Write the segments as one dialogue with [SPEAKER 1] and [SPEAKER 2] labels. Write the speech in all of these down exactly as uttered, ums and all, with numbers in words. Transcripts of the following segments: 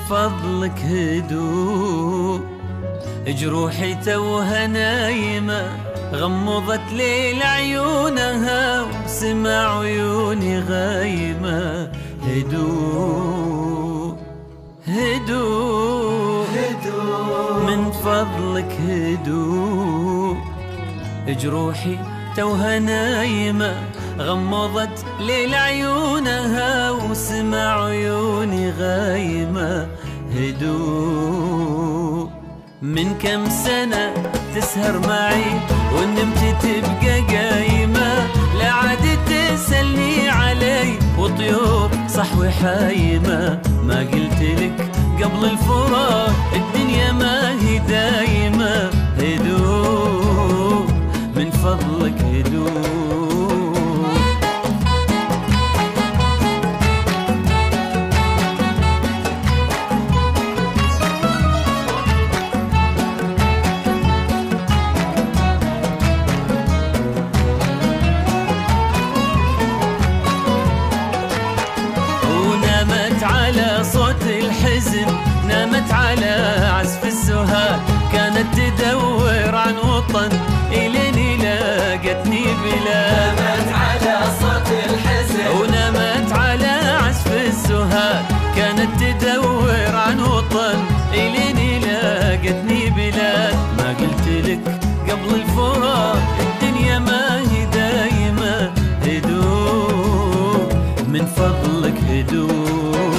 [SPEAKER 1] فضلك هدوء، جروحي توها نايمة غمضت ليل عيونها وسمع عيوني غايمة. هدوء هدوء هدوء من فضلك هدوء، جروحي توها نايمة غمضت ليل عيونها وسمع عيوني غايمة. هدوء من كم سنة تسهر معي ونمت تبقى قايمة، لا عاد تسألني علي وطيور صحوي حايمة. ما قلت لك قبل الفراق الدنيا ما هي دايمة. هدوء من فضلك هدوء. على صوت الحزن نامت على عزف السهاد، كانت تدور عن وطن إلين لاقتني بلاد.
[SPEAKER 2] نامت على صوت الحزن
[SPEAKER 1] ونامت على عزف السهاد، كانت تدور عن وطن إلين لاقتني بلاد. ما قلت لك قبل الفراق الدنيا ما هي دايمة. هدوء من فضلك هدوء.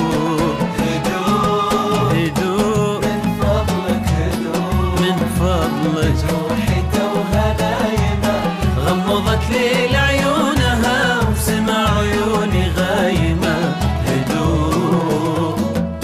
[SPEAKER 2] جروحي توها نايمة
[SPEAKER 1] غمضت ليل عيونها وسمع عيوني غايمة. هدوء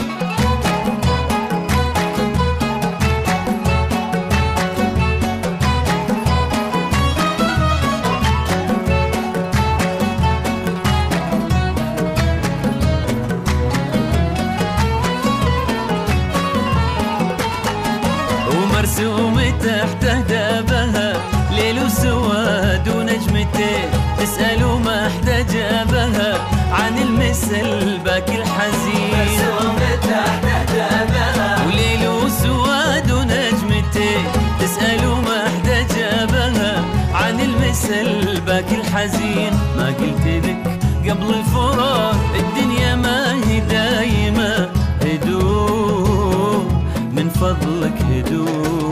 [SPEAKER 1] ومرسوم تحته دابها ليل وسواد ونجمتين، تسألوا ما حدا جابها عن المثل باكي الحزين.
[SPEAKER 2] مرسوم تحته دابها
[SPEAKER 1] وليل وسواد ونجمتين، تسألوا ما حدا جابها عن المثل باكي الحزين. ما قلت لك قبل الفراق الدنيا ما هي دايمة. هدوء من فضلك هدوء.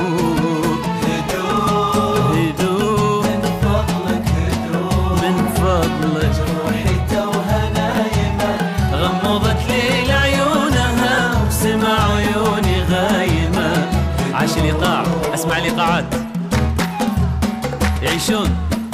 [SPEAKER 2] جروحي توها نايمة
[SPEAKER 1] غمضت ليل عيونها وسمع عيوني غايمة. عاش الإيقاع، أسمع الإيقاعات يعيشون.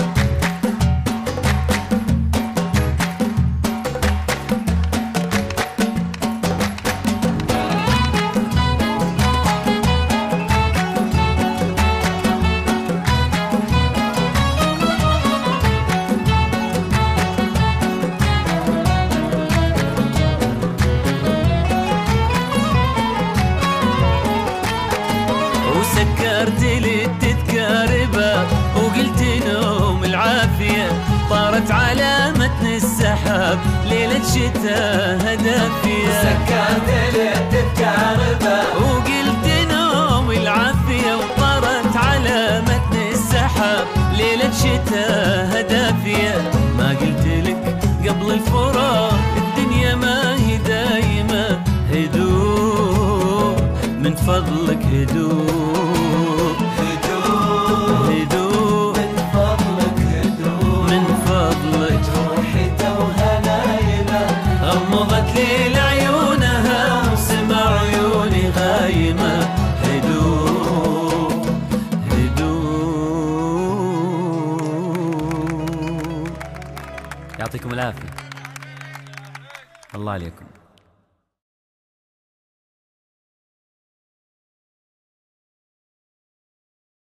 [SPEAKER 1] سكرت لي التذكار باب وقلت نوم العافية، طارت على متن السحاب ليلة شتاء هدافية.
[SPEAKER 2] سكرت لي التذكار باب
[SPEAKER 1] وقلت نوم العافية، وطارت على متن السحاب ليلة شتاء هدافية. ما قلت لك قبل الفراق الدنيا ما هي دايمة. هدوء من فضلك هدوء. غمضت ليل عيونها وسمع عيوني غايمة. هدوء هدوء. يعطيكم العافية، الله عليكم.